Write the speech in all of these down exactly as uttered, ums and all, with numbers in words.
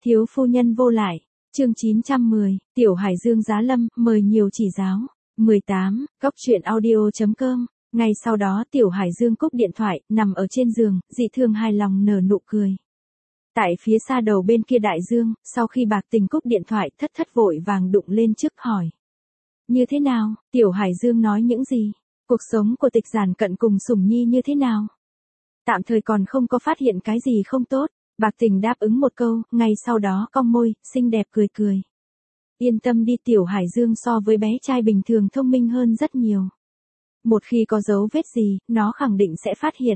Thiếu phu nhân vô lại, chương chín trăm mười, Tiểu Hải Dương giá lâm, mời nhiều chỉ giáo. mười tám, Cóc truyện audio chấm com. Ngay sau đó Tiểu Hải Dương cúp điện thoại, nằm ở trên giường, dị thường hài lòng nở nụ cười. Tại phía xa đầu bên kia đại dương, sau khi Bạc Tình cúp điện thoại, thất thất vội vàng đụng lên trước hỏi. Như thế nào, Tiểu Hải Dương nói những gì? Cuộc sống của Tịch Giản Cận cùng Sủng Nhi như thế nào? Tạm thời còn không có phát hiện cái gì không tốt. Bạc Tình đáp ứng một câu, ngay sau đó cong môi, xinh đẹp cười cười. Yên tâm đi, Tiểu Hải Dương so với bé trai bình thường thông minh hơn rất nhiều. Một khi có dấu vết gì, nó khẳng định sẽ phát hiện.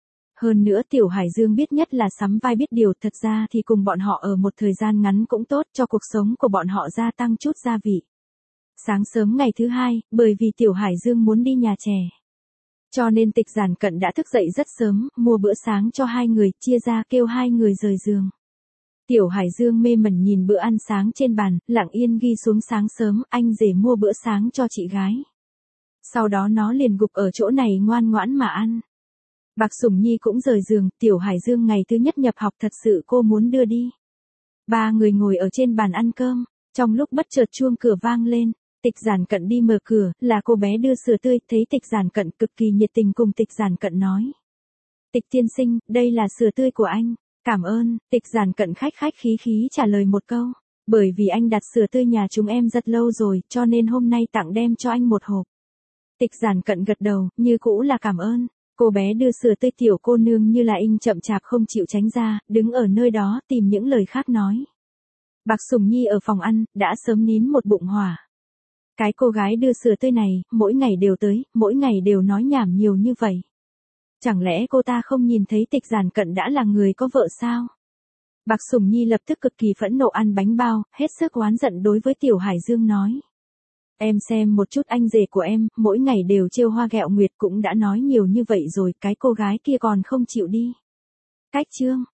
Hơn nữa Tiểu Hải Dương biết nhất là sắm vai biết điều, thật ra thì cùng bọn họ ở một thời gian ngắn cũng tốt cho cuộc sống của bọn họ gia tăng chút gia vị. Sáng sớm ngày thứ hai, bởi vì Tiểu Hải Dương muốn đi nhà trẻ. Cho nên Tịch Giản Cận đã thức dậy rất sớm, mua bữa sáng cho hai người, chia ra kêu hai người rời giường. Tiểu Hải Dương mê mẩn nhìn bữa ăn sáng trên bàn, lặng yên ghi xuống sáng sớm, anh rể mua bữa sáng cho chị gái. Sau đó nó liền gục ở chỗ này ngoan ngoãn mà ăn. Bạc Sủng Nhi cũng rời giường, Tiểu Hải Dương ngày thứ nhất nhập học thật sự cô muốn đưa đi. Ba người ngồi ở trên bàn ăn cơm, trong lúc bất chợt chuông cửa vang lên. Tịch Giản Cận đi mở cửa, là cô bé đưa sữa tươi, thấy Tịch Giản Cận cực kỳ nhiệt tình cùng Tịch Giản Cận nói. Tịch tiên sinh, đây là sữa tươi của anh, cảm ơn, Tịch Giản Cận khách khách khí khí trả lời một câu, bởi vì anh đặt sữa tươi nhà chúng em rất lâu rồi, cho nên hôm nay tặng đem cho anh một hộp. Tịch Giản Cận gật đầu, như cũ là cảm ơn, cô bé đưa sữa tươi, tiểu cô nương như là inh chậm chạp không chịu tránh ra, đứng ở nơi đó tìm những lời khác nói. Bạc Sủng Nhi ở phòng ăn, đã sớm nín một bụng hỏa. Cái cô gái đưa sữa tươi này, mỗi ngày đều tới, mỗi ngày đều nói nhảm nhiều như vậy. Chẳng lẽ cô ta không nhìn thấy Tịch Giản Cận đã là người có vợ sao? Bạc Sủng Nhi lập tức cực kỳ phẫn nộ ăn bánh bao, hết sức oán giận đối với Tiểu Hải Dương nói. Em xem một chút anh rể của em, mỗi ngày đều trêu hoa ghẹo nguyệt, cũng đã nói nhiều như vậy rồi, cái cô gái kia còn không chịu đi. Cách chương,